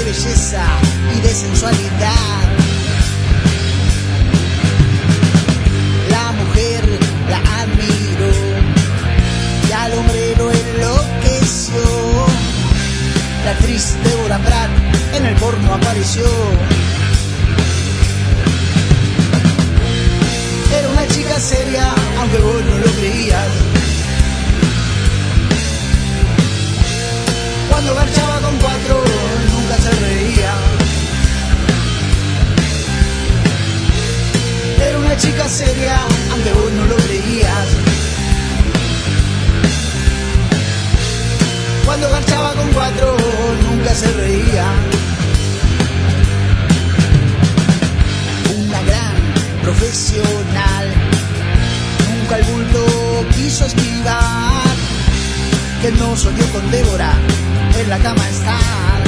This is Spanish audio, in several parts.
belleza y de sensualidad. La mujer la admiró y al hombre lo enloqueció. La actriz Deborah Pratt en el porno apareció. Era una chica seria, aunque vos no lo creías. Cuando garchaba con cuatro, nunca se reía. Era una chica seria, aunque vos no lo creías. Cuando garchaba con cuatro, nunca se reía. Una gran profesional, nunca el bulto quiso esquivar. Que no soñó con Débora en la cama estar.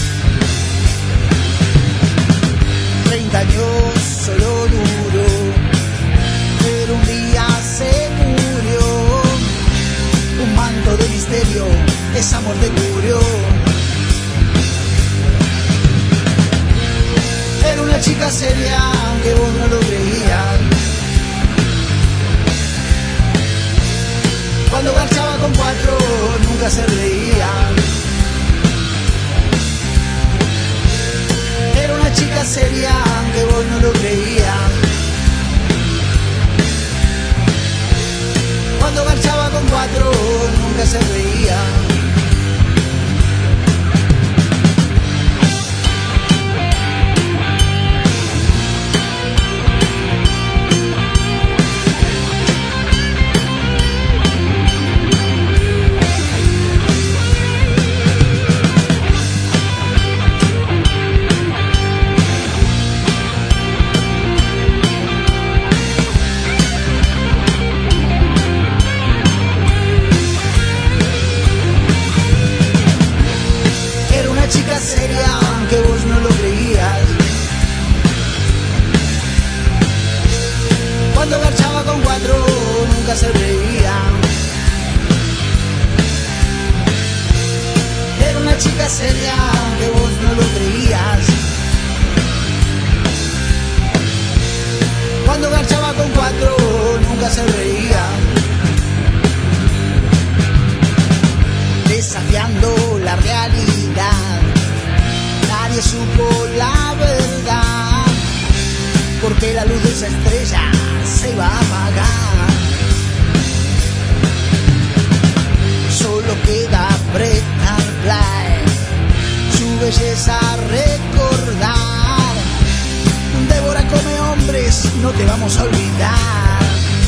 30 años solo duró, pero un día se murió. Un manto de misterio, esa muerte cubrió. Era una chica seria, aunque vos no lo creías. Cuando garchaba con cuatro, nunca se reía. Era una chica seria, aunque vos no lo creías. Cuando garchaba con cuatro, nunca se reía. Seria, aunque vos no lo creías. Cuando garchaba con cuatro, nunca se reía. Era una chica seria, aunque vos no lo creías. Cuando garchaba con cuatro, nunca se reía. Desafiando la realidad, nadie supo la verdad, porque la luz de esa estrella se iba a apagar. Solo queda Bretton Blight, su belleza recordar. Débora come hombres, no te vamos a olvidar.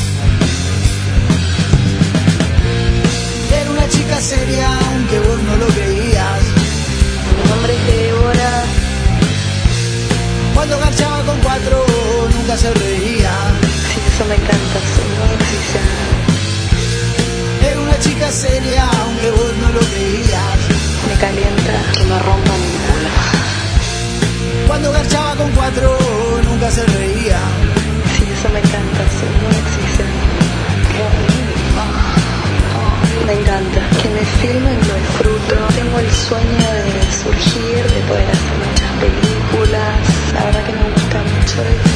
Era una chica seria, aunque vos no lo creías. Mi nombre es Débora. Cuando garchaba con cuatro, nunca se reía. Sí, eso me encanta, soy muy exigente. Era una chica seria, aunque vos no lo creías. Me calienta que me rompan el culo. Cuando garchaba con cuatro, nunca se reía. Sí, eso me encanta, soy muy exigente. Me encanta, que me filmen, lo disfruto. Tengo el sueño de surgir, de poder hacer muchas películas. La verdad que me gusta mucho eso.